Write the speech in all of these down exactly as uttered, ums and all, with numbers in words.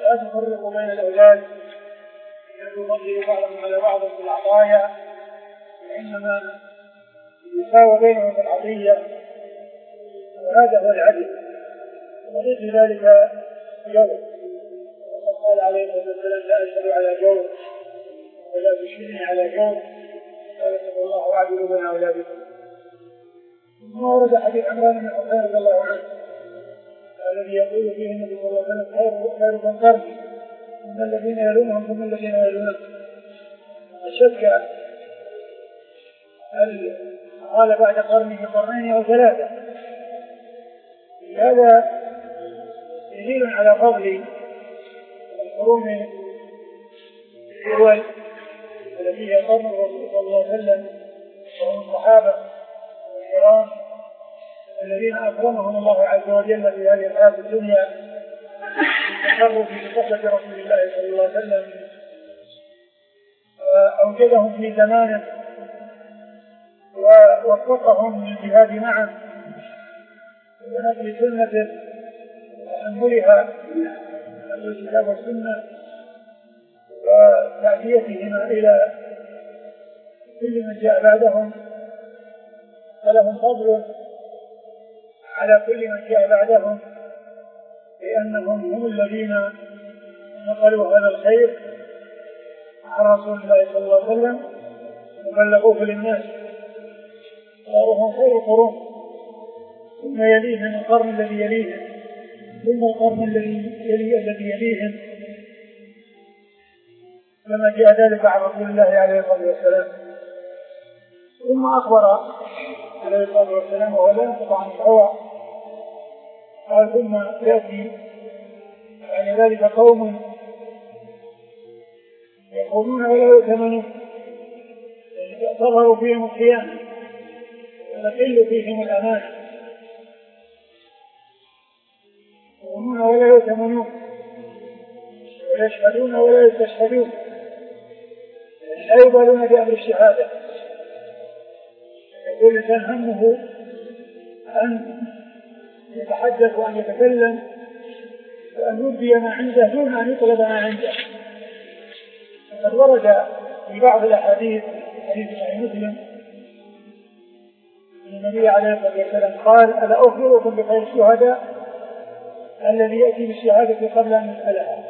لا تفرقوا بين الأولاد يفضل بعضهم على بعض في العطايا، وإنما يساوي بينهم في العطية، وهذا هو العدل، وليس ذلك جور. وقد قال عليه الصلاة والسلام لا أشهد على جور ولا تشهدني على جور، قال اتقوا الله واعدلوا بين أولادكم. ثم ورد حديث عمران بن حسين رضي الله عنه الذي يقول فيه النبي صلى الله عليه وسلم خير من قرني ثم الذين يلونهم ثم الذين يلونهم. الشك هل قال بعد قرنه قرنين او ثلاثه؟ هذا دليل على فضل القرون الاول التي هي قرن الرسول صلى الله عليه وسلم وهم الصحابه الكرام الذين اكرمهم الله عز وجل في هذه الحياه الدنيا بالتقرب بصحبه رسول الله صلى الله عليه وسلم، واوجدهم في زمانه ووفقهم للجهاد معه ونقل سنته وتحملها نقل الكتاب والسنه وتعديتهما الى كل من جاء بعدهم، فلهم فضل على كل من جاء بعدهم لأنهم هم الذين نقلوا هذا الخير عن رسول الله صلى الله عليه وسلم وبلغوه للناس، صاروا هم خير القرون، ثم يليهم القرن الذي يليهم ثم القرن الذي يلي الذي يليهم، كما جاء ذلك عن رسول الله عليه الصلاة والسلام. ثم أخبر عليه الصلاة والسلام وهو لا ينطق عن الهوى قال ثم يأتي يعني ذلك قوم يقومون ولا يؤتمنون، تظهر فيهم الخيانة وتقل فيهم الأمانة، يقومون ولا يؤتمنون ويشهدون ولا يستشهدون، لا يبالون بأمر الشهادة، يقول الإنسان همه أن يتحدث وأن يتكلم وأن يبدي ما عنده دون أن يطلب ما عنده. فقد ورد في بعض الأحاديث حديث صحيح مسلم النبي عليه الصلاة والسلام قال ألا أخبركم بخير الشهداء الذي يأتي بالشهادة قبل أن يسألها؟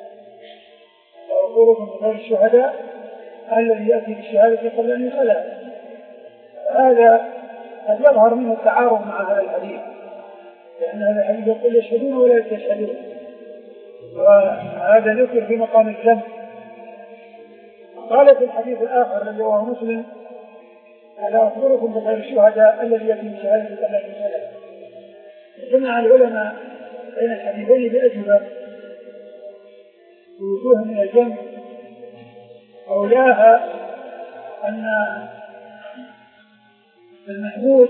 أخبركم بخير الشهداء الذي يأتي بالشهادة قبل أن يسألها. هذا قد يظهر منه التعارض مع هذا الحديث، لأن هذا الحديث يقول يشهدون ولا يستشهدون، وهذا ذكر في مقام الذنب. قال في الحديث الآخر الذي هو مسلم ألا أخبركم بخير الشهداء الذي يأتي بالشهادة قبل أن يسألها. جمع العلماء بين الحديثين بأجوبة ووجوه من الجمع، أولاها أن المحمود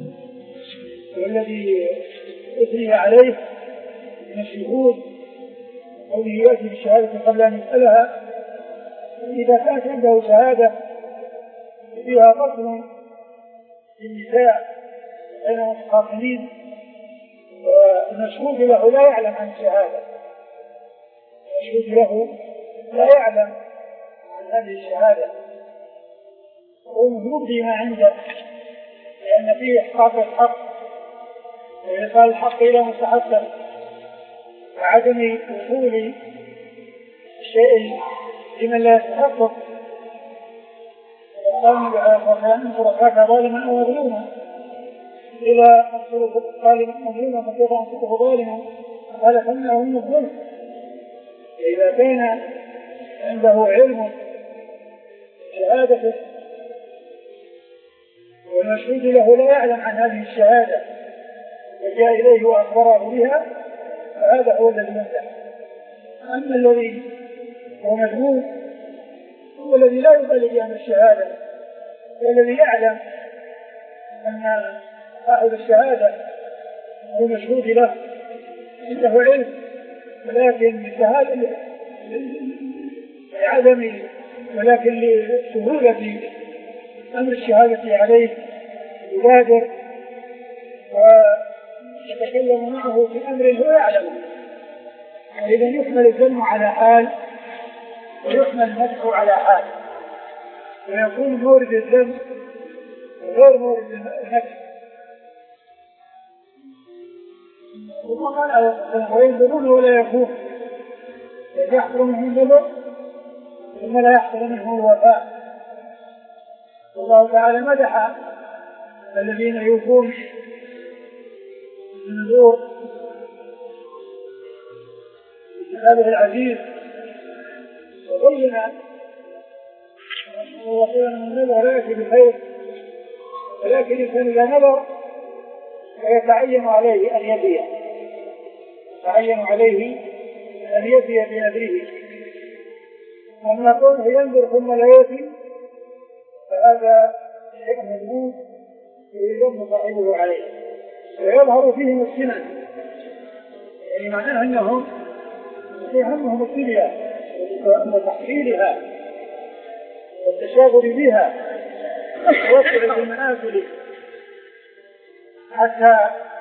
والذي أثني عليه من الشهود الذي يأتي بالشهادة قبل أن يسألها إذا كانت عنده شهادة فيها فصل للنساء بين المتخاصمين والمشهود له لا يعلم عن الشهادة، المشهود له لا يعلم عن هذه الشهادة هو مهموم بما عنده، لأن فيه إحقاق الحق وإيصال الحق إلى مستحقه وعدم وصول الشيء لمن لا يستحقه. قال النبي عليه الصلاة والسلام انظر أخاك ظالما أو مظلوما، إذا أنصر ظالما مظلوما فكيف أنصره ظالما؟ قال فإنه من الظلم. إذا كان عنده علم شهادته والمشهود له لا يعلم عن هذه الشهادة وجاء إليه وأخبره بها فهذا هو الذي يمدح. أما الذي هو مذموم هو الذي لا يبالي بأمر الشهادة والذي يعلم أن صاحب الشهادة هو مشهود له عنده علم، ولكن لجهالة لعدم ولكن لسهولة أمر الشهادة عليه يبادر ويتكلم معه في أمر هو يعلم إذا يحمل الذم على حال ويحمل المدح على حال، ويكون مورد الذم غير مورد المدح. وينظرون ولا يكون يحصل منه النظر ثم لا يحصل منه الوفاء. الله تعالى مدح الذين يوفون النذور في كتابه العزيز، وبين وقيل من النذر لا يأتي بخير، ولكن الإنسان إذا نذر فيتعين عليه أن يفي يتعين عليه أن يفي بنذره. أما كونه ينذر ثم لا يفي فهذا شيء مذموم يذم صاحبه عليه، ويظهر فيهم السنن، يعني معناه أنهم يهمهم الدنيا وتحصيلها والتشاغل بها والتوسع في المنازل حتى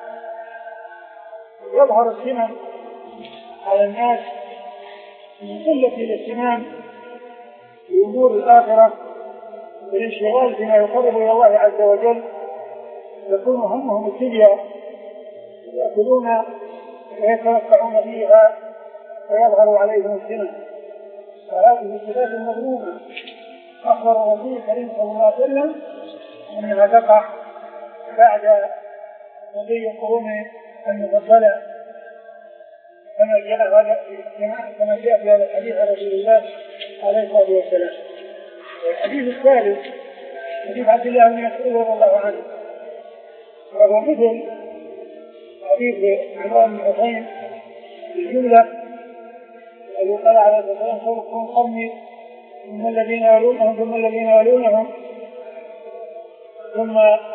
يظهر السنن على الناس من قلة الاهتمام بأمور الآخرة والانشغال بما يقرب إلى الله عز وجل، يكون همهم الدنيا يأكلون ويتمتعون فيها ويظهر عليهم السنن. فهذه صفات مذمومة أخبر الرسول الكريم صلى الله عليه وسلم أنها تقع بعد مضي القرون المفضلة، كما جاء هذا كما جاء في هذا الحديث عن رسول الله عليه الصلاة والسلام. الحديث الثالث حديث عبد الله بن مسعود رضي الله عنه، وهو مثل حديث عمران بن حسين الجملة الذي قال عليه الصلاة والسلام خلقهم قرني ثم الذين يلونهم ثم الذين يلونهم ثم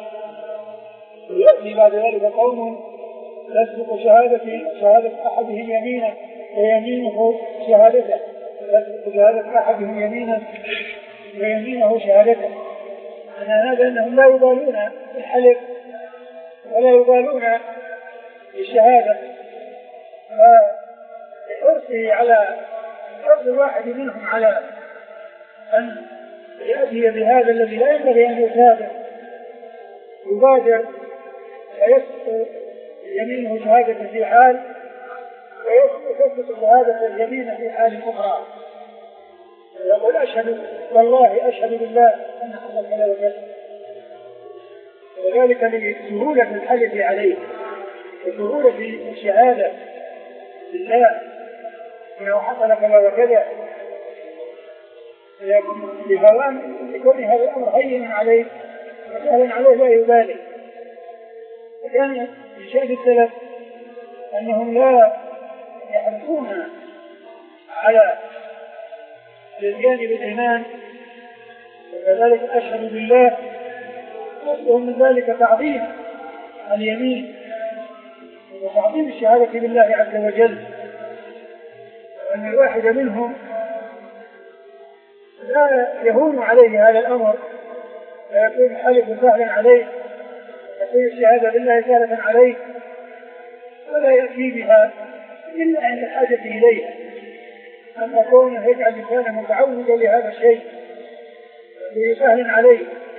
يأتي بعد ذلك قوم تسبق شهادة شهادة أحدهم يمينا ويمينه شهادته، تسبق شهادة أحدهم يمينا ويمينه شهادته. أن هذا أنهم لا يبالون بالحلف ولا يبالون بالشهادة، فحرصه على حرص الواحد منهم على أن يأتي بهذا الذي لا ينبغي أن يتابع يبادر ويسبق يمينه شهادة في حال ويسبق شهادة اليمين في حال أخرى، يقول أشهد والله أشهد بالله أن حصل كذا وكذا، وذلك لسهولة الحلف عليه وسهولة الشهادة بالله إنه حصل كذا وكذا، بهوان يكون هذا الأمر هين عليه وسهلا عليه لا يبالي. كان من شأن السلف أنهم لا يحرصون على الاتيان بالإيمان، وكذلك أشهد بالله، ومن ذلك تعظيم اليمين وتعظيم الشهادة بالله عز وجل، وأن الواحد منهم لا يهون عليه هذا الأمر ويكون الحلف سهلا عليه، يكون الشهادة بالله سهلة عليه، ولا يأتي بها إلا عند الحاجة إليها. أما كونه يجعل لسانه متعودا لهذا الشيء سهل عليه،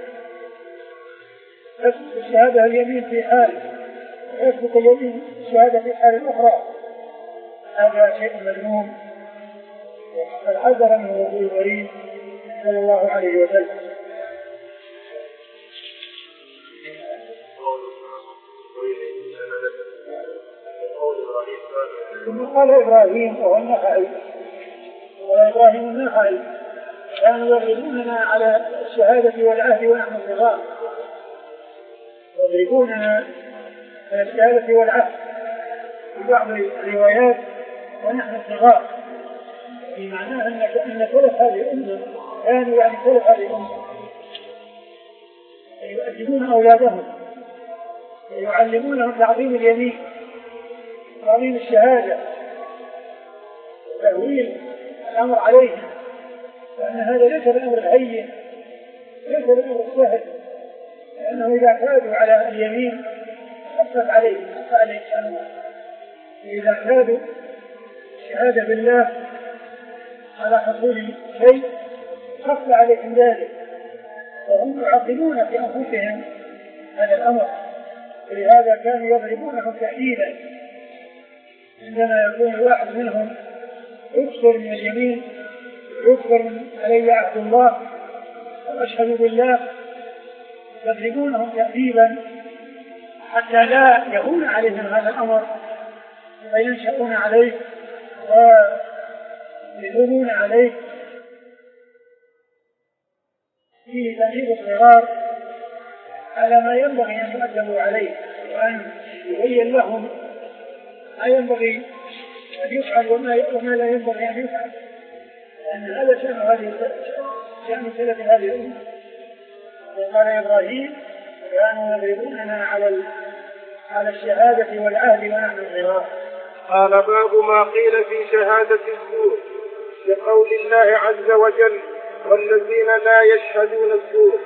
يسبق الشهادة اليمين في حال ويسبق اليمين الشهادة في حال أخرى، هذا شيء مذموم فالحذر منه رسول الكريم صلى الله عليه وسلم. ثم قال إبراهيم وهو النخعي، وإبراهيم النخعي كانوا يغلبوننا على الشهادة والعهد ونحن صغار، يضربوننا على الشهادة والعهد في بعض الروايات ونحن صغار، في معناه أن سلف هذه الأمة كانوا يعني سلف هذه الأمة يؤدبون أولادهم ويعلمونهم تعظيم اليمين تعظيم الشهادة وتأويل الأمر عليهم، لأن هذا ليس الأمر الهين ليس الأمر السهل، لأنه إذا اعتادوا على اليمين خفت عليهم خفت عليهم إذا اعتادوا الشهادة بالله على حصول شيء خف عليهم ذلك، وهم يعقلون في أنفسهم هذا الأمر، ولهذا كانوا يضربونه تأكيدا عندما يكون الواحد منهم يكثر من اليمين، يكثر من علي عهد الله وأشهد بالله، يضربونهم تأديبا حتى لا يهون عليهم هذا الأمر فينشأون عليه ويدومون عليه. فيه تأديب الصغار على ما ينبغي أن يؤدبوا عليه، وأن يبين لهم ما ينبغي أن يفعل وما لا ينبغي أن يفعل، لأن هذا شأن هذه شأن سلف هذه الأمة. وقال إبراهيم كانوا يضربوننا على على الشهادة والعهد ونحن صغار. قال باب ما قيل في شهادة الزور لقول الله عز وجل والذين لا يشهدون الزور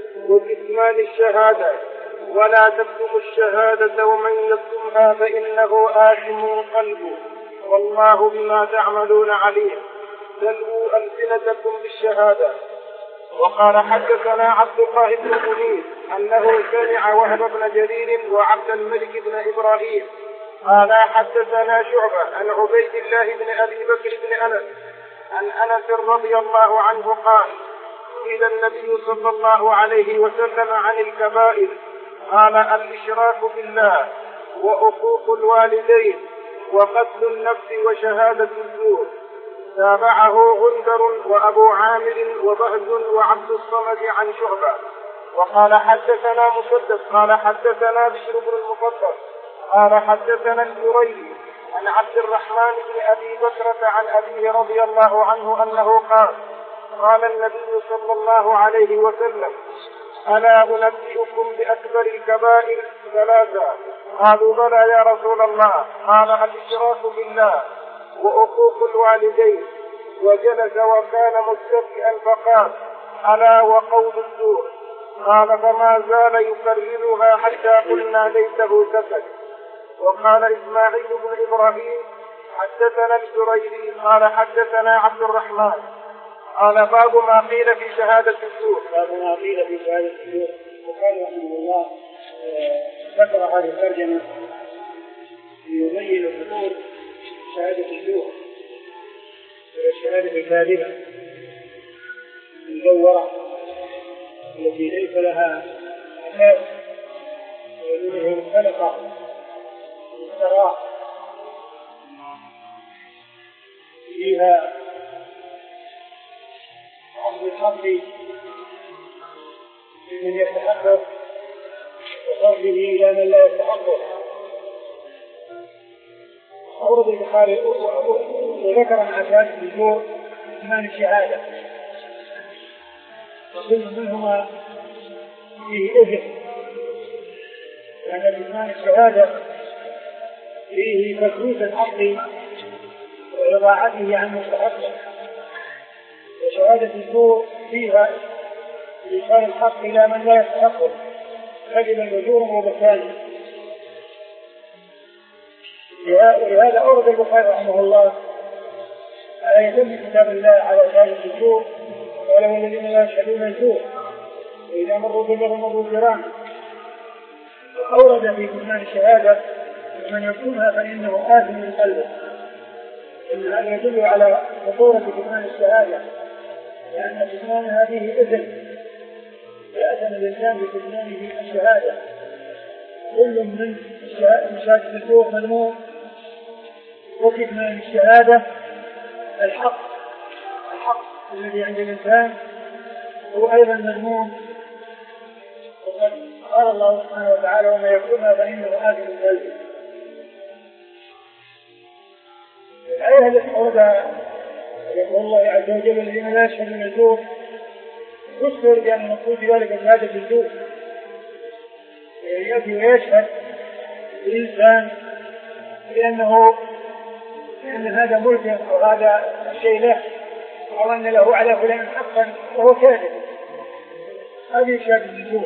وكتمان الشهادة ولا تكتموا الشهادة ومن يكتمها فإنه آثم قلبه والله بما تعملون عليم تلووا ألسنتكم بالشهادة. وقال حدثنا عبد الله بن منير أنه سمع وهب بن جرير وعبد الملك بن إبراهيم قال حدثنا شعبة عن عبيد الله بن أبي بكر بن أنس عن أنس رضي الله عنه قال قيل النبي صلى الله عليه وسلم عن الكبائر قال الإشراك بالله وعقوق الوالدين وقتل النفس وشهادة الزور. تابعه غندر وأبو عامر وبهز وعبد الصمد عن شعبة. وقال حدثنا مسدد قال حدثنا بشر بن المفضل قال حدثنا الجريري عن عبد الرحمن بن أبي بكرة عن أبيه رضي الله عنه أنه قال قال النبي صلى الله عليه وسلم ألا أنبئكم بأكبر الكبائر ثلاثة؟ قالوا بلى يا رسول الله. قال الإشراك بالله وعقوق الوالدين. وجلس وكان متكئا فقال ألا وقول الزور. قال فما زال يكررها حتى قلنا ليته سكت. وقال إسماعيل بن إبراهيم حدثنا الجريري قال حدثنا عبد الرحمن قال باب ما قيل في شهادة الزور. باب ما قيل في شهادة الزور. وقال رحمه الله ذكر هذه الترجمة ليبين خطور شهادة الزور والشهادة الكاذبة المزورة التي ليس لها أساس ومنه مختلقة مفترى فيها عقد الحق لمن يتحقق وصرفه إلى من لا يتحقق. أورد البخاري وذكر مع شهادة الزور كتمان الشهادة وكل منهما فيه إثم، لأن كتمان الشهادة فيه تكليف الحق وإضاعته عن مستحقه، وشهادة الزور فيها إيصال الحق إلى من لا يستحقه كذبا وزورا وبهتانا. ولهذا أورد البخاري رحمه الله آية من كتاب الله على شهادة الزور قال والذين لا يشهدون الزور وإذا مروا باللغو مروا كراما. أورد في كتمان الشهادة ومن يكتمها فإنه آثم من قلبه، إن هذا يدل على خطورة كتمان الشهادة، لأن كتمانها فيه إثم، يأثم الإنسان بكتمانه الشهادة. كل من شهادة الزور مذموم، وكتمان الشهادة الحق الحق الذي عند الإنسان هو أيضا مذموم. وقد قال الله سبحانه وتعالى وما يكتمها فإنه آثم من قلبه. الآية التي أوردها يقول الله عز وجل الذين لا يشهدون الزور يذكر بأن المقصود بذلك شهادة الزور، يأتي ويشهد الإنسان بأنه لأن هذا ملكه أو هذا الشيء له أو أن له على فلان حقا وهو كاذب. هذه شهادة الزور.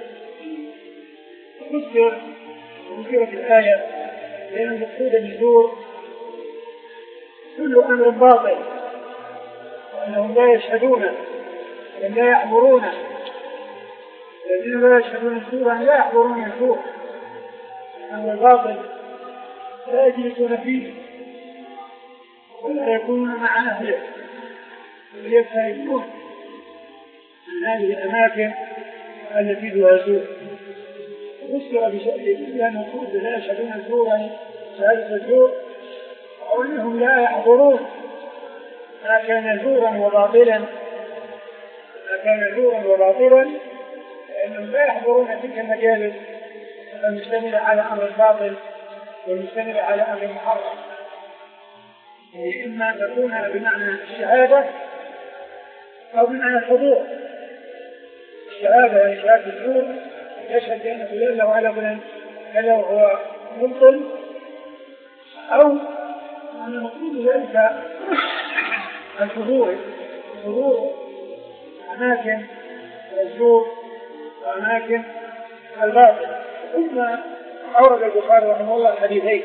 تذكر ذكرت الآية لأن المقصود بالزور أمر باطل وأنهم لا يشهدونه لا يحضرونه. الذين لا يشهدون الزور لا يحضرون الزور، أمر باطل لا يجلسون فيه ولا يكونون مع أهله ويبتعدون من هذه الأماكن التي فيها زور. فسر بأن الزور لا يشهدون الزور شهادة الزور أو أنهم لا يحضرون ما كان زورا وباطلا ما كان زورا وباطلا لأنهم لا يحضرون تلك المجالس المشتملة على أمر باطل والمشتملة على أمر محرم. يعني إما أن تكون بمعنى الشهادة أو بمعنى الحضور. الشهادة يعني شهادة الزور يشهد بأن فلان له على فلان كذا وهو مبطل، أو أن المقصود ذلك الحضور حضور أماكن الزور وأماكن الباطل. ثم أورد البخاري رحمه الله الحديثين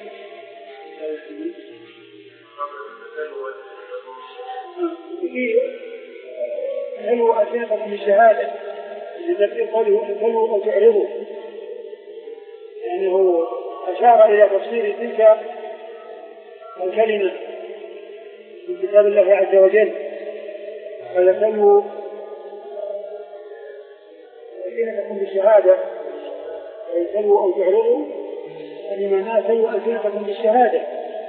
هل أسنقكم بالشهادة التي قوله انتلوا أو تعرضوا، يعني هو أشار إلى تفسير تلك الكلمة من كتاب الله عز وجل فلتلوا أسنقكم بالشهادة انتلوا أو تعرضوا، يعني معناه تلوا أسنقكم بالشهادة.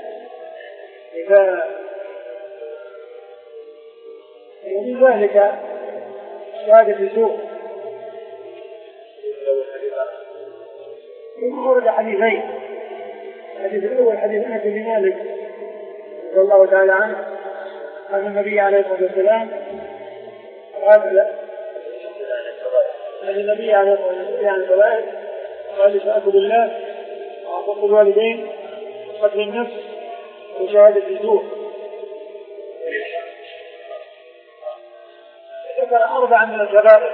ومن ذلك شهادة الزور. ورد حديثين، الحديث الأول حديث أنس بن مالك رضي الله تعالى عنه أن النبي عليه الصلاة والسلام قال أن النبي عليه الصلاة والسلام قال شهادة بالله وعقوق الوالدين وقتل النفس وشهادة الزور. ذكر أربعة من الكبائر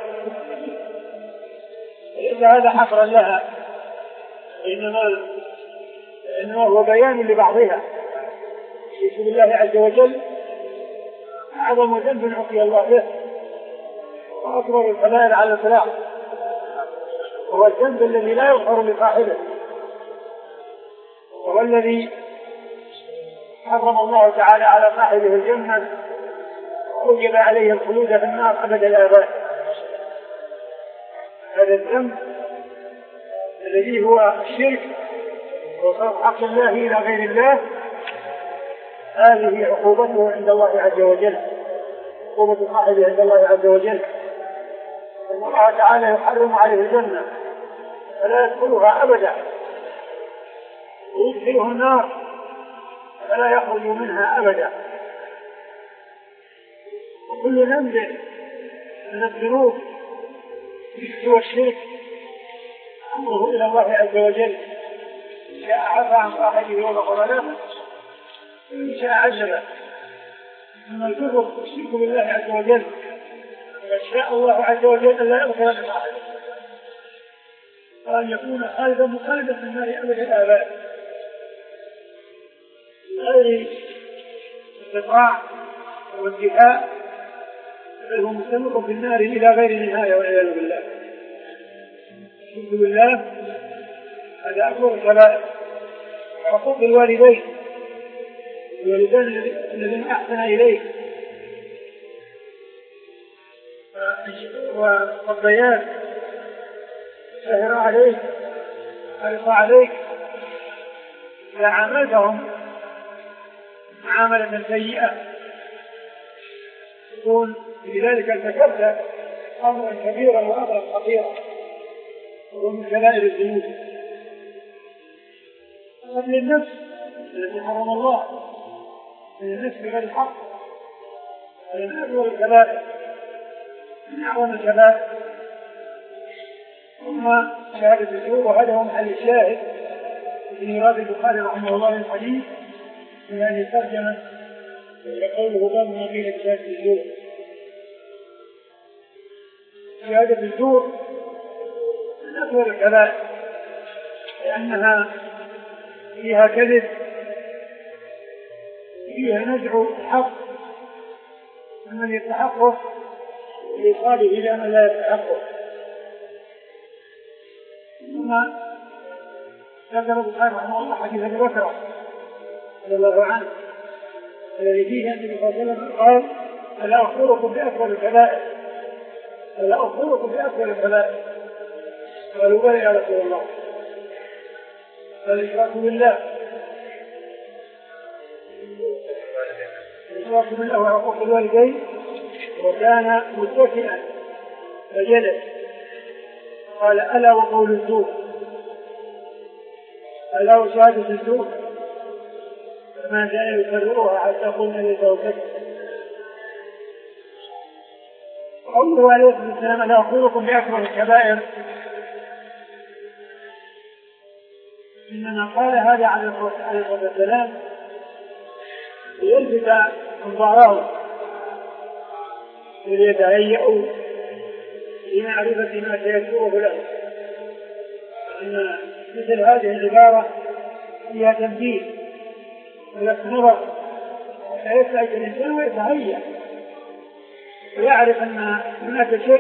ليس هذا حصرا لها، إنما إنما هو بيان لبعضها. يشهد بالله عز وجل أعظم ذنب عصي الله به وأكبر الكبائر على الإطلاق، هو الذنب الذي لا يغفر لصاحبه، وهو الذي حرم الله تعالى على صاحبه الجنة وأوجب عليه الخلود في النار أبد الآباد. هذا الذنب الذي هو الشرك وصرف حق الله إلى غير الله، هذه عقوبته عند الله عز وجل، عقوبة صاحبه عند الله عز وجل. الله تعالى يحرم عليه الجنة فلا يدخلها أبدا ويدخله النار فلا يخرج منها أبدا. وكل ذنب من الذنوب سوى الشرك أمره إلى الله عز وجل، شاء عفى عن صاحبه وغفر له وإن شاء عذبه. أما الكفر الشرك بالله عز وجل فشاء الله عز وجل أن لا يغفر لصاحبه وأن يكون خالدا مخالدا في النار أبد الآباد غير استطاع وانتهاء، بل هو مستمر في النار إلى غير نهاية والعياذ بالله. الشرك بالله هذا أكبر الكبائر. حقوق الوالدين، الوالدان الذين أحسن إليه والضيان سهر عليك حرص عليك إذا عاملتهم معاملة سيئة يكون بذلك ارتكبت أمرا كبيرا وأمرا خطيرا ومن كبائر الذنوب. قتل النفس التي حرم الله من النفس بغير الحق هذا من أكبر الكبائر من أعظم الكبائر. ثم شهادة الزور، وهذا هو محل الشاهد في إيراد البخاري رحمه الله الحديث من هذه الترجمة يقوله باب ما قيل بشهادة الزور. شهادة الزور من أكبر الكبائر لأنها فيها كذب، فيها نزع حق من يستحقه لإيصاله إلى من لا يستحقه. ثم ذكر البخاري رحمه الله حديث أبي بكر رضي الله عنه الذي فيه النبي صلى الله عليه وسلم قال: ألا أخبركم بأكبر الكبائر؟ ألا أخبركم بأكبر الكبائر؟ قالوا: بلى يا رسول الله. فالإشراك بالله الإشراك بالله وعقوق الوالدين. وكان متكئا فجلس قال: ألا وقول الزور؟ ألا وشهادة الزور؟ فما كان يكررها حتى قلنا لزوجته. قوله عليه الصلاة والسلام: ألا أخبركم بأكبر الكبائر؟ إنما قال هذا عليه الصلاة والسلام ليلفت انظارهم وليتهيئوا لمعرفة ما سيذكره له، إن مثل هذه العبارة فيها تنبيه ولفت نظر فيسعد الإنسان ويتهيأ ويعرف أن هناك شيء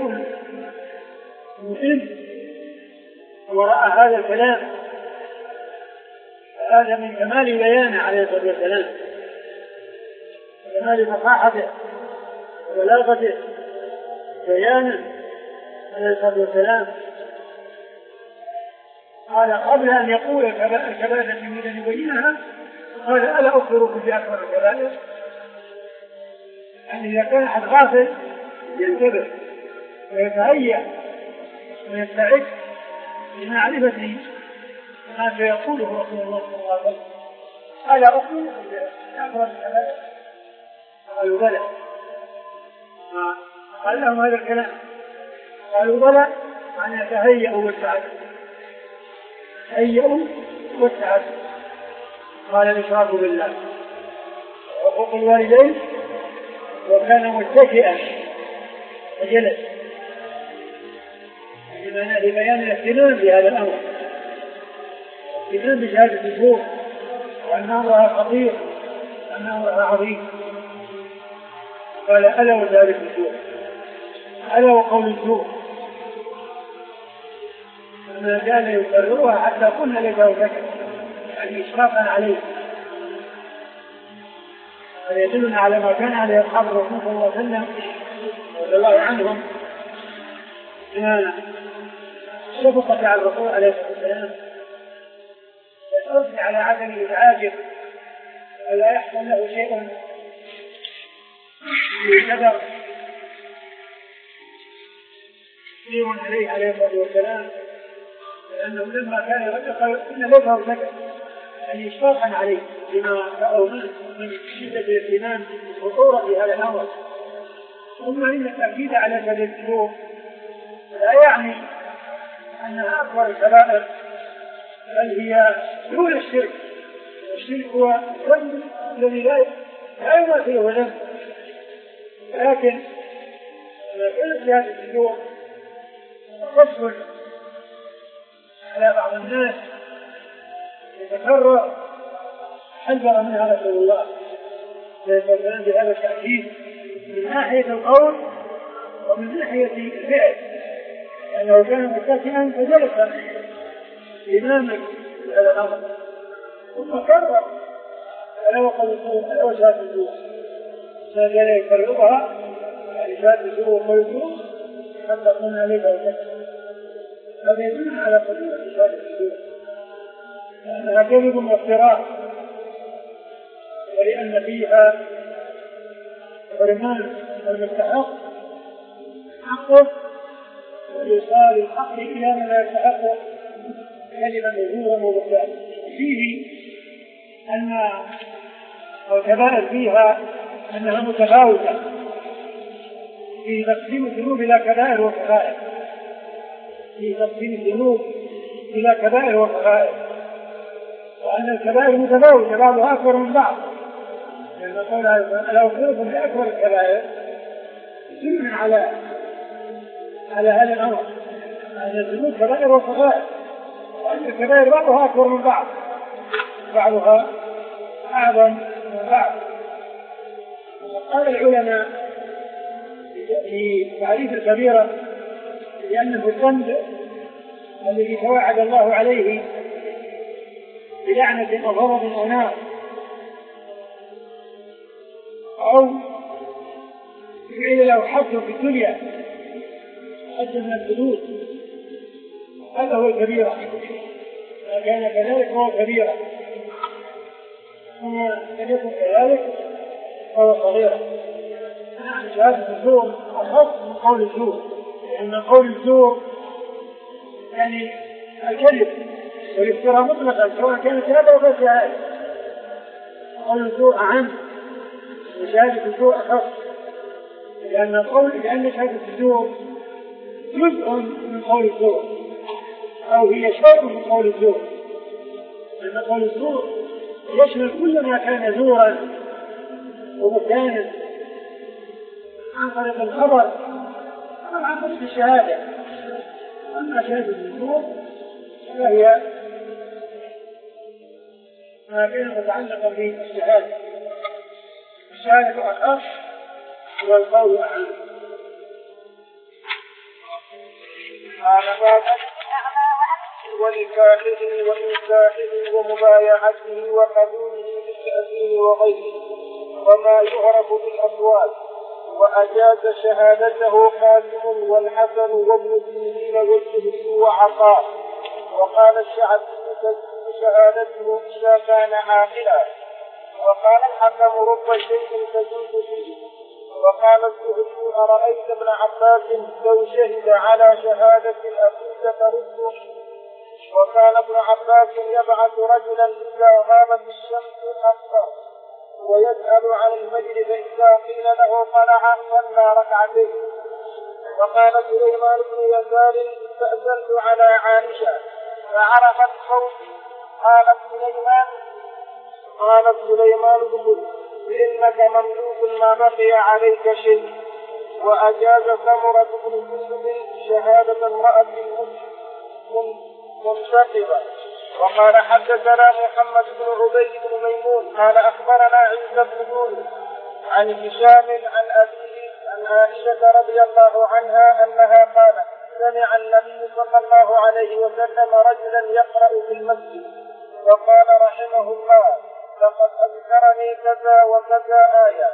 مهم وراء هذا الكلام. هذا من كمال بيانه عليه الصلاة والسلام، كمال فصاحته وبلاغته بيانه عليه الصلاة والسلام. قال قبل أن يقول الكبائر التي يريد أن يبينها قال: ألا أخبركم بأكبر الكبائر؟ يعني إذا كان أحد غافل ينتبه ويتهيأ ويستعد لمعرفة ما سيقوله رسول الله صلى الله عليه وسلم. ألا أخبركم بأكبر الكبائر؟ قالوا: بلى. قال لهم هذا الكلام، قالوا: بلى، معنى تهيئوا واستعدوا. تهيئوا واستعدوا. قال: الإشراك بالله وعقوق الوالدين. وكان متكئا فجلس لبيان الاهتمام بهذا الأمر، اهتمام بشهادة الزور وأن أمرها خطير وأن أمرها عظيم. قال: ألا وشهادة الزور؟ ألا وقول الزور؟ ما كان يكررها حتى قلنا لزوجته، يعني إشراقا عليه. هذا يدلنا على ما كان عليه أصحاب الرسول صلى الله عليه وسلم رضي الله عنهم من الشفقة على الرسول عليه الصلاة والسلام، والحرص على عدم إزعاجه ولا يحصل له شيء يعتبر كثير عليه عليه الصلاة والسلام، لأنه لما كان يقول إن ليس سكت يعني إشفاقا عليه بما رأوا من شدة الاهتمام وخطورة هذا الأمر. ثم إن التأكيد على هذا الأمور لا يعني أنها أكبر الكبائر، بل هي دون الشرك. الشرك هو الذنب الذي لا يماثله ذنب، لكن ما كانت هذه الأمور تصل على بعض الناس يتكرر حذر منها رسول الله ليس بهذا التأكيد من ناحية القول ومن ناحية الفعل، لأنه كان متكئا فجلس إماما هذا الأمر ثم كرر ألا وقد ألا وشهادة الزور. ما كان يكررها يعني شهادة الزور وقلبه حتى قلنا عليك وكذا. هذا يدل على قدرة شهادة الزور لأنها كذب وافتراء، ولأن فيها حرمان المستحق حقه وإيصال الحق إلى من لا يستحقه كلمة زورا وبهتانا. فيه أن الكبائر فيها أنها متفاوتة في تقسيم الذنوب إلى كبائر وكبائر، في تقسيم الذنوب إلى كبائر وكبائر، وأن الكبائر متفاوتة بعضها أكبر من بعض. لأن قول ألا أخبركم بأكبر الكبائر يدل على على هذا الأمر أن الذنوب كبائر وصغائر، وأن الكبائر بعضها أكبر من بعض، بعضها أعظم من بعض. قال العلماء في تعريف الكبيرة لأنه الذنب الذي توعد الله عليه بلعنة أو غضب أو نار أو فعل له حد في الدنيا حد من الحدود، هذا هو الكبيرة. ما كان كذلك فهو كبيرة، وما لم يكن كذلك فهو صغيرة. شهادة الزور أخص من قول الزور، لأن قول الزور يعني الكذب والافتراء مطلقا سواء كانت شهادة أو غير شهادة. قول الزور أعم وشهادة الزور أخص، لأن قول لأن شهادة الزور جزء من قول الزور أو هي شيء من قول الزور، لأن قول الزور يشمل كل ما كان زورا وبهتانا عن طريق الخبر أو عن طريق الشهادة. أما شهادة الزور فهي ما كان متعلقا بالشهادة، الشهادة أخص والقول أعم. قال بعد ولكاحله وإنكاحه ومبايعته وقبوله بالتأثير وغيره وما يعرف بالأصوات، وأجاز شهادته قاسم والحسن وابن سيرين والزهري وعطاء. وقال الشعبي تجوز شهادته إذا كان عاقلا، وقال الحكم رب شيء تجوز فيه. وقال الزهري أرأيت ابن عباس لو شهد على شهادة الأخوة ترده. وكان ابن عباس يبعث رجلا إذا غابت الشمس الأكبر ويسأل عن المجد، فإذا قيل له طلع صلى ركعتين. وقال سليمان بن يسار استأذنت على عائشة فعرفت صوتي، قالت سليمان قالت سليمان ادخل فإنك مملوك ما بقي عليك شيء. وأجاز ثمرة بن جندب شهادة امرأة منتقبة. وقال حدثنا محمد بن عبيد بن ميمون قال أخبرنا عيسى بن يونس عن هشام عن أبيه عن عائشة رضي الله عنها أنها قالت سمع النبي صلى الله عليه وسلم رجلا يقرأ في المسجد وقال رحمه الله لقد أذكرني كذا وكذا آية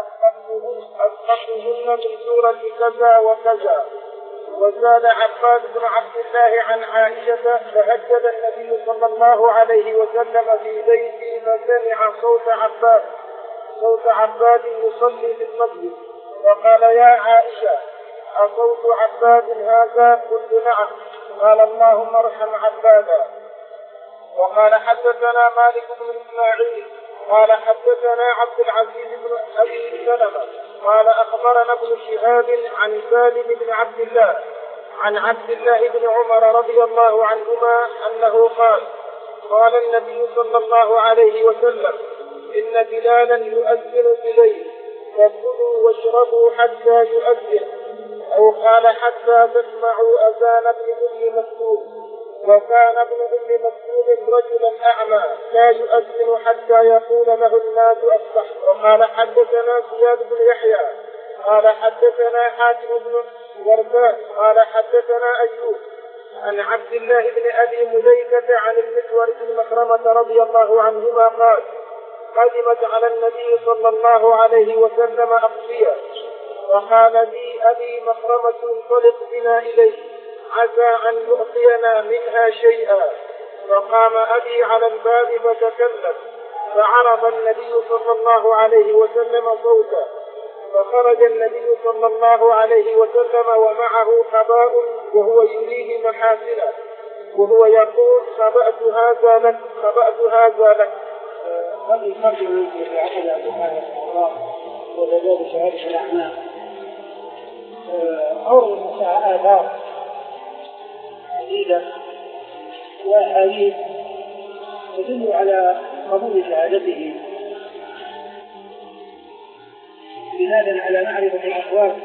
أسقطتهن من سورة كذا وكذا. وزاد عباد بن عبد الله عن عائشة فهجد النبي صلى الله عليه وسلم في بيته فسمع صوت عباد صوت عباد يصلي في المسجد وقال يا عائشة أصوت عباد هذا؟ قلت نعم. قال اللهم ارحم عبادا. وقال حدثنا مالك بن إسماعيل قال حدثنا عبد العزيز بن أبي سلمة قال أخبرنا ابن شهاب عن سالم بن عبد الله عن عبد الله بن عمر رضي الله عنهما أنه قال قال النبي صلى الله عليه وسلم إن بلالا يؤذن بليل فكلوا واشربوا حتى يؤذن، أو قال حتى تسمعوا أذان ابن أم مكتوم. وكان ابن أم مكتوم رجلا أعمى لا يؤذن حتى يقول له الناس أصبح. وقال حدثنا زياد بن يحيى قال حدثنا حاتم بن ورداء قال حدثنا أيوب عن عبد الله بن أبي مليكة عن المسور بن مخرمة رضي الله عنهما قال قدمت على النبي صلى الله عليه وسلم أقصية وقال لي أبي مخرمة انطلق بنا إليه عسى أن يعطينا منها شيئا. فقام أبي على الباب فتكلم فعرض النبي صلى الله عليه وسلم صوتا، فخرج النبي صلى الله عليه وسلم ومعه خباء وهو يريه محاسنه وهو يقول خبأت هذا لك خبأت هذا لك. هذه الترجمة في عقل سبحانه وتعالى وزاد شهادة الأعمال أورد المساء آثار عديدة وأحاديث تدل على قبول شهادته بناء على معرفة الأقوال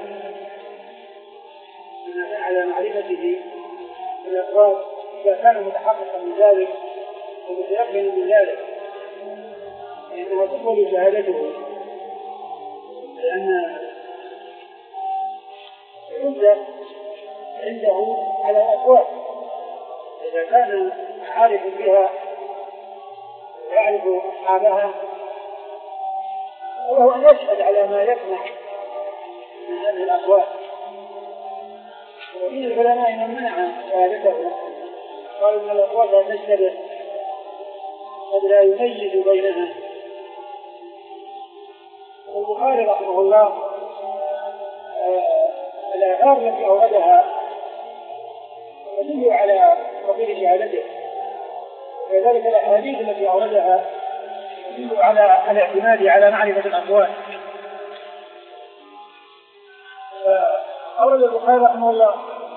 بناء على معرفته الأقوال إذا كان متحققا من ذلك ومتيقنا من ذلك فإنها تقبل شهادته لأن العمدة عنده على الأصوات، إذا كان عارف بها ويعرف أصحابها وهو أن يشهد على ما يسمع من هذه الأصوات. ومن العلماء من منع شهادته، قالوا أن الأصوات لا تشتبه قد لا يميز بينها. البخاري رحمه الله الآثار التي أوردها تدل على فضيلة شهادته، وكذلك الأحاديث التي أوردها تدل على الاعتماد على معرفة الأصوات. فأورد البخاري رحمه الله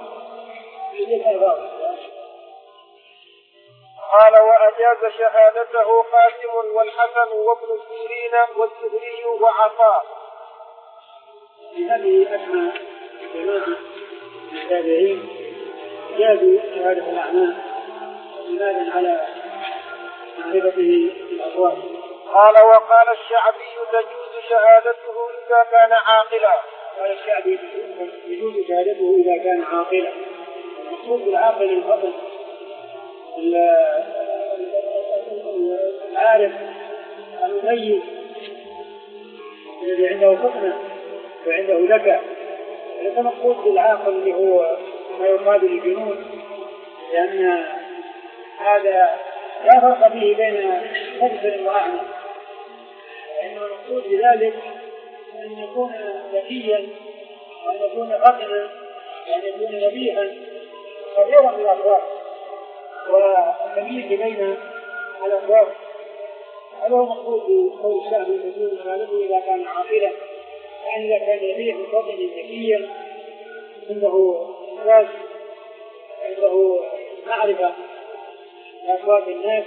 قال وأجاز شهادته قاسم والحسن وابن سيرين والزهري وعطاء. هذه أسماء جماعة من التابعين جازوا شهادة الأعمال بناء على معرفته الأصوات. قال وقال الشعبي تجوز شهادته إذا كان عاقلا. قال الشعبي يجوز شهادته إذا كان عاقلا. المقصود بالعاقل الفطن العارف المميز الذي عنده فطنة وعنده ذكاء. ليس مقصود بالعاقل اللي هو ما يقابل الجنون، لأن هذا لا فرق فيه بين مبصر وأعمى، وإنما المقصود بذلك أن يكون ذكيا وأن يكون فطنا وأن يكون نبيها خبيرا بالأصوات وتمييز بين الأصوات. هذا هو مقصود بقول الشعب يجوز شهادته إذا كان عاقلا، يعني إذا كان نبيها فطنا ذكيا عنده إحساس عنده معرفة بأصوات الناس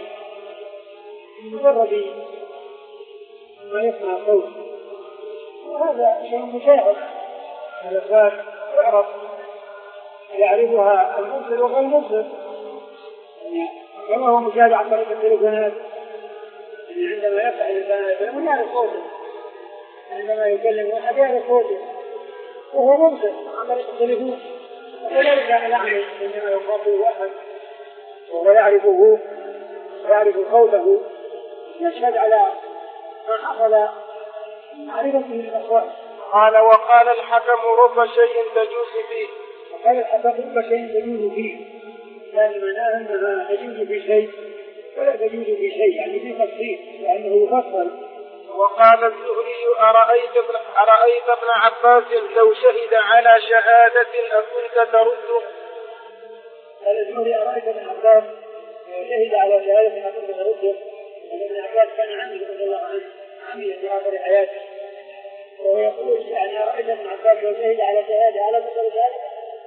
مجرد ما يسمع صوت، وهذا شيء مشاهد. الأصوات تعرف يعرفها المبصر وغير المبصر، كما هو مشاهد عن طريق التليفونات. عندما يفتح الإنسان يتكلم يعرف صوته، عندما يكلم واحد يعرف صوته وهو مبصر عن طريق التليفون. وكذلك الأعمى عندما يخاطب واحد وهو يعرفه ويعرف صوته يشهد على ما حصل معرفته للأصوات. قال وقال الحكم رب شيء تجوز فيه. وقال الحكم رب شيء تجوز فيه، يعني معناه أنها تجوز في شيء ولا تجوز في شيء، يعني في تفصيل لأنه يفصل. وقال الزهري أرأيت ابن, أرأيت ابن عباس لو شهد على شهادة أكنت ترده. قال الزهري أرأيت ابن عباس لو شهد على شهادة أكنت ترده. ابن عباس كان عنه رضي الله عنه عمل في آخر حياته، وهو يقول يعني أرأيت ابن عباس لو شهد على شهادة على مثل ذلك.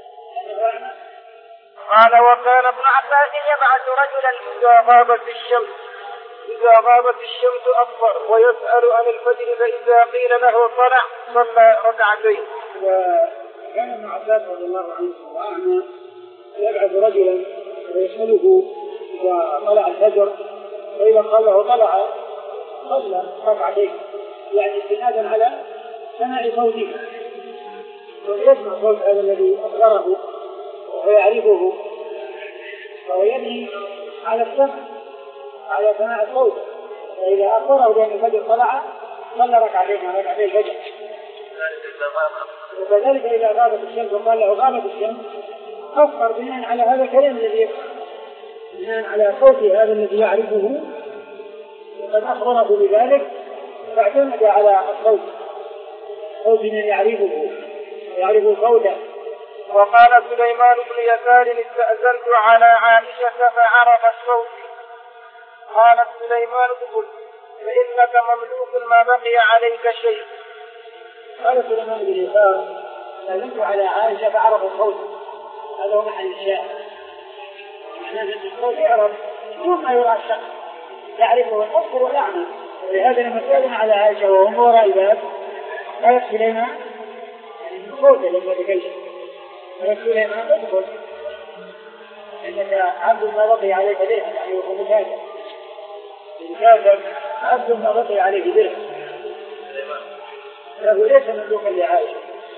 قال وكان ابن عباس يبعث رجلا إذا غابت الشمس إذا غابت الشمس أكبر ويسأل عن الفجر، فإذا قيل له طلع صلى ركعتين. وكان ابن عباس رضي الله عنه وأعمى يبعث رجلا ويسأله إذا طلع الفجر، فإذا قال له طلع صلى ركعتين، يعني استنادا على سماع صوته، ويسمع صوت هذا الذي أصغره ويعرفه، فهو يبني على السمع على سماع الصوت. فإذا أخبره بأن الفجر طلع صلى ركعتين ركعتين الفجر. وكذلك إذا غابت الشمس وقال له غابت الشمس أفطر بناء على هذا الكلام الذي يفعل، بناء على صوت هذا الذي يعرفه وقد أخبره بذلك، فاعتمد على الصوت صوت من يعرفه يعرف صوته. وقال سليمان بن يسار استأذنت على عائشة فعرف الصوت. قالت سليمان ادخل فإنك مملوك ما بقي عليك شيء. قال سليمان بن يسار استأذنت على عائشة فعرف الصوت. هذا هو محل الشاهد، معناه أن الصوت يعرف دون ما يرى الشخص، يعرفه المبصر والأعمى. ولهذا لما استأذن على عائشة وهم وراء الباب قالت سليمان صوته لما تكلم، قالت سليمان ادخل إنك عبد ما بقي عليك درهم، يعني هو مكاتب مكاتب عبد ما بقي عليك درهم. له ليس مملوكا لعائشة.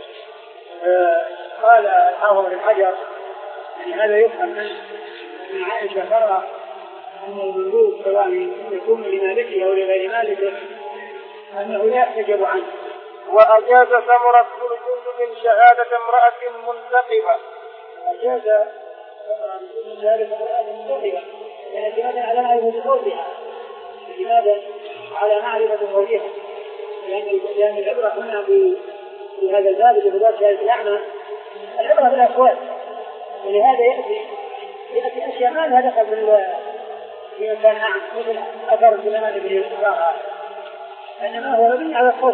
قال الحافظ بن حجر يعني هذا يفهم من عائشة ترى أن المملوك سواء يكون لمالكه أو لغير مالكه أنه لا يحتجب عنه. وأجاز سمرة بن جندب شهادة امرأة منتقبة. أجاز سمرة بن شهادة امرأة منتقبة يعني لماذا على معرفة زوجها؟ لماذا على معرفة زوجها؟ لأن العبرة هنا في هذا الباب بذات شهادة الأعمى العبرة بالأقوال، ولهذا يأتي يأتي أشياء ما لها دخل في مكان أعمى مثل أثر الزمان بن يسار، إنما هو مبني على الصوت.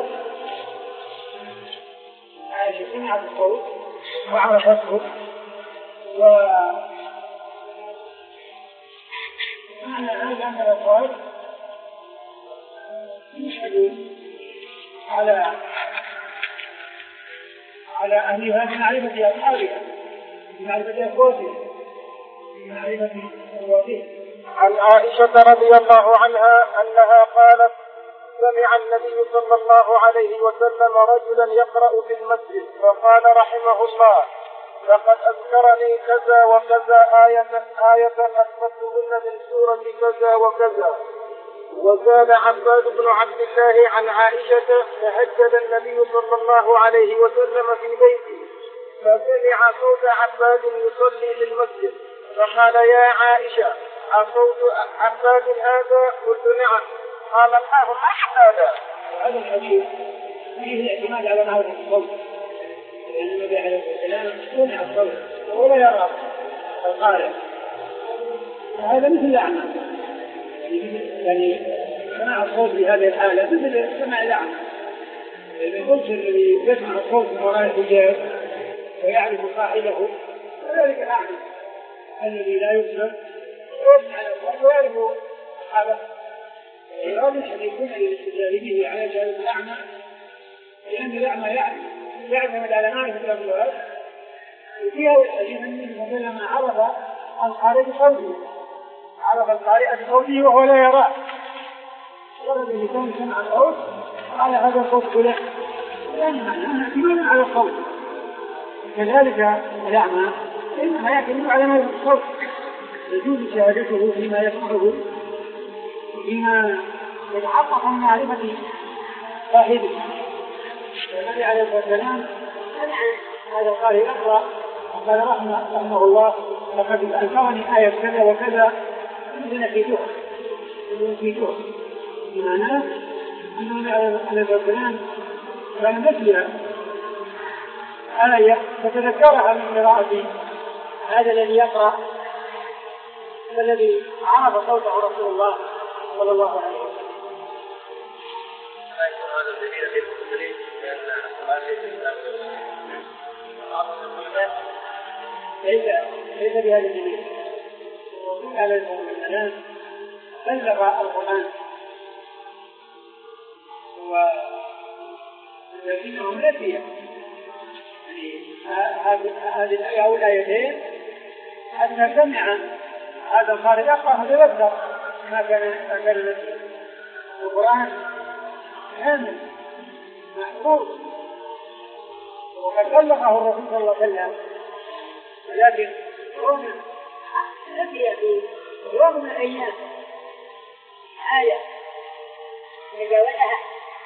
عائشة سمعت الصوت وعرفته ومعنى هذا أن الأقوال يشهدون على على أهلها بمعرفة أصحابها بمعرفة أخواتها بمعرفة أخواتها. عن عائشة رضي الله عنها أنها قالت سمع النبي صلى الله عليه وسلم رجلا يقرأ في المسجد فقال رحمه الله لقد أذكرني كذا وكذا آية آية أثبتهن من سورة كذا وكذا. وزاد عباد بن عبد الله عن عائشة تهجد النبي صلى الله عليه وسلم في بيته فسمع صوت عباد يصلي في المسجد فقال يا عائشة أصوت عباد هذا؟ قلت نعم. قال الله ما هذا؟ هذا الحديث فيه الاعتماد على معرفة الصوت، لأن النبي عليه الصلاة والسلام سمع الصوت ولا يرى القارئ، هذا مثل الأعمى يعني سماع الصوت بهذه الحالة مثل سماع الأعمى. إذا قلت الذي يسمع الصوت من وراء الحجاب ويعرف صاحبه وذلك الأعمى الذي لا يسمع ويسمع الصوت ويعرف صاحبه. إيراد الحديث هنا للاستدلال به على شهادة الأعمى لأن الأعمى يعتمد على معرفة الأبواب. وفي هذا الحديث النبي صلى الله عليه وسلم عرف القارئ بصوته، عرف القارئ بصوته وهو لا يراه، ورد لسان سمع الصوت قال هذا صوت فلان، لأن معناه اعتمادا على الصوت. كذلك الأعمى إنما يعتمد على معرفة الصوت، يجوز شهادته فيما يسمعه فيما يتحقق من معرفة صاحبه. النبي عليه الصلاة والسلام هذا قال يقرأ قال رحمه, رحمه الله لقد أذكرني آية كذا وكذا لنفيتها لنفيتها بمعناه أن النبي عليه الصلاة والسلام كان مثلها آية فتذكرها من قراءة هذا الذي يقرأ الذي عرف صوته رسول الله صلى الله عليه وسلم. هذا الدليل غير مختلف لأن ليس ليس بهذا الدليل. وقال على المؤمنين بلغ القرآن ولكنهم نسيا هذه الآية أو الآيتين أن سمع هذا القارئ يقرأ فتذكر ما كان كان نسيا. القرآن كامل محفوظ وقد بلغه الرسول صلى الله عليه وسلم، ولكن يوم نسي في يوم من الأيام آية تجاوزها.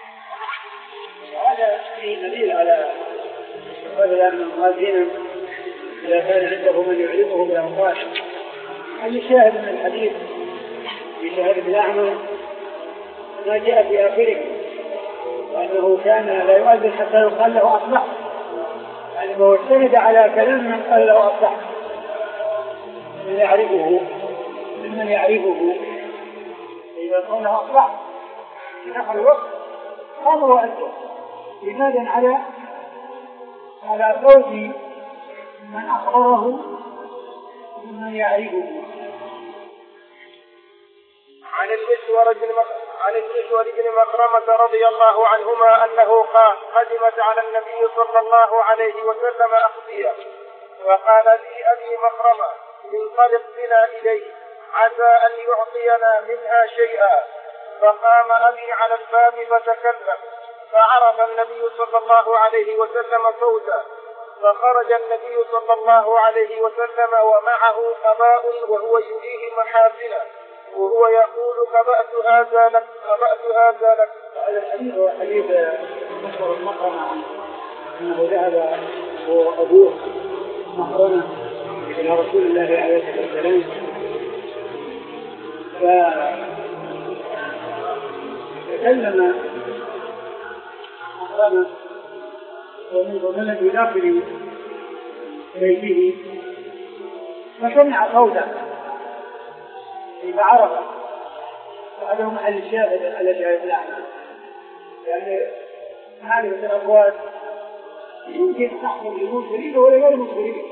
هذا فيه دليل على هذا أن المؤذن إذا كان عنده من يعلمه بالأوقات. الشاهد من الحديث في شهادة الأعمى ما جاء في آخره وأنه كان لا يؤذن حتى يقال له أصبح، يعني هو استند على كلام من قال له أصبح من يعرفه ممن يعرفه إذا قال له أصبح في آخر الوقت قام وأذن لماذا على على صوت من أخبره ممن يعرفه. عن المسور بن عن المسور بن مخرمة رضي الله عنهما أنه قال قدمت على النبي صلى الله عليه وسلم أخبية وقال لي أبي مخرمة انطلق بنا إليه عسى أن يعطينا منها شيئا. فقام أبي على الباب فتكلم، فعرف النبي صلى الله عليه وسلم صوته، فخرج النبي صلى الله عليه وسلم ومعه قباء وهو يريه محاسنه وهو يقول قبأت هذا لك قبأت هذا لك. هذا الحديث هو حديث مصدر المقرنة أنه ذهب هو أبوه مقرنة إلى رسول الله عليه الصلاة والسلام فتكلم مقرنة ومن الذي داخل بيته فسمع صوتا فعرف، وهذا هو محل الشاهد على شاهد الأعمال، يعني معرفة الأقوال يمكن تحصل للمسلمين ولا غير المسلمين.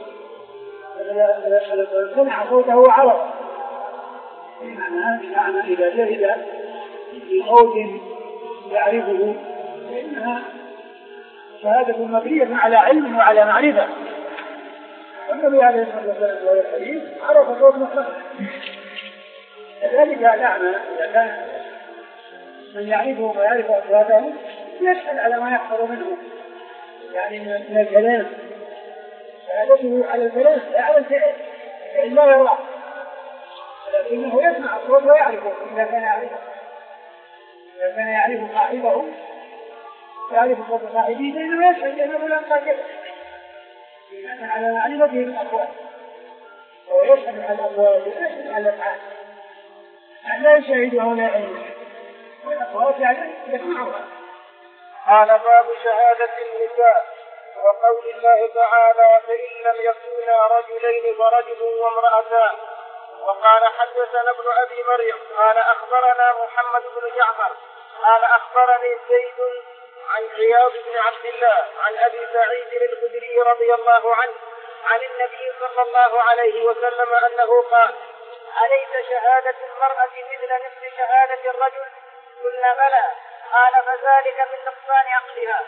سمع صوته وعرف، بمعنى معنى إذا شهد في صوت يعرفه فإنها شهادة مبنية على علم وعلى معرفة. والنبي عليه الصلاة والسلام في الحديث عرف صوت مخرج. كذلك الأعمى إذا كان من يعرفه ويعرف أصواته يسأل على ما يحصل منه، يعني من الكلام، شهادته على الكلام لا على الفعل، فإن لا يرى لكنه يسمع الصوت ويعرفه إذا كان يعرفه إذا كان يعرف صاحبه يعرف صوت صاحبه فإنه يشهد أنه لا قادر لأن على معرفته بالأقوال، ويشهد على الأقوال ويشهد على الأفعال، لا يشهد ولا علم والأقوال يعني يسمعها. قال باب شهادة النساء وقول الله تعالى فإن لم يكونا رجلين فرجل وامرأتان. وقال حدثنا ابن أبي مريم قال أخبرنا محمد بن جعفر قال أخبرني زيد عن عياض بن عبد الله عن أبي سعيد الخدري رضي الله عنه عن النبي صلى الله عليه وسلم أنه قال أليس شهادة المرأة مثل نصف شهادة الرجل؟ قلنا بلى. قال فذلك من نقصان عقلها.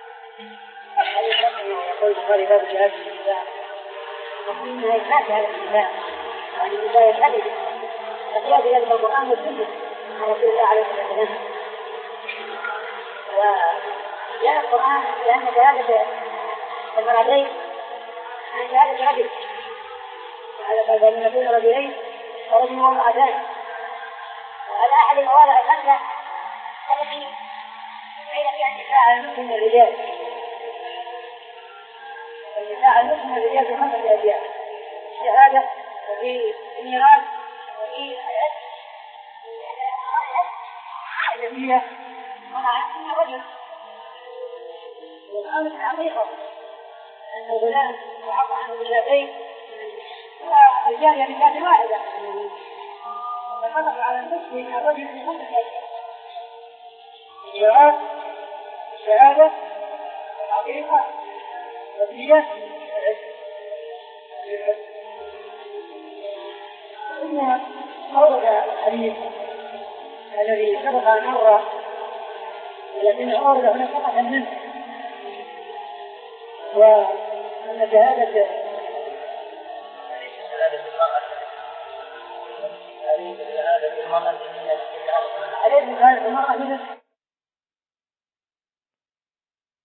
يقول البخاري باب شهادة النساء، يقول إنها إثبات شهادة النساء، يعني النساء يشهد أخلاق ذلك القرآن والسنة عن رسول الله عليه الصلاة والسلام. وجاء القرآن لأن شهادة المرأتين عن شهادة رجل، على فرض أن يكون رجلين ورجل وامرأتان، وهذا أحد المواضع الخمسة التي بين فيها النساء على النصف من الرجال. النساء على النصف من الرجال في خمسة أشياء: الشهادة وفي الميراث وفي العتق الأدبية ومع أن الرجل. والآن الحقيقة أن الغلام وعطى عنه بالشافين والرجال بكاس واحدة، فخلق على النصف من الرجل في خمسة أشياء: الميراث، الشهادة، الحقيقة، والدية، العتق. ثم أورد الحديث الذي سبق أن مر ولكنه أورد هنا فقط منه، وأن شهادة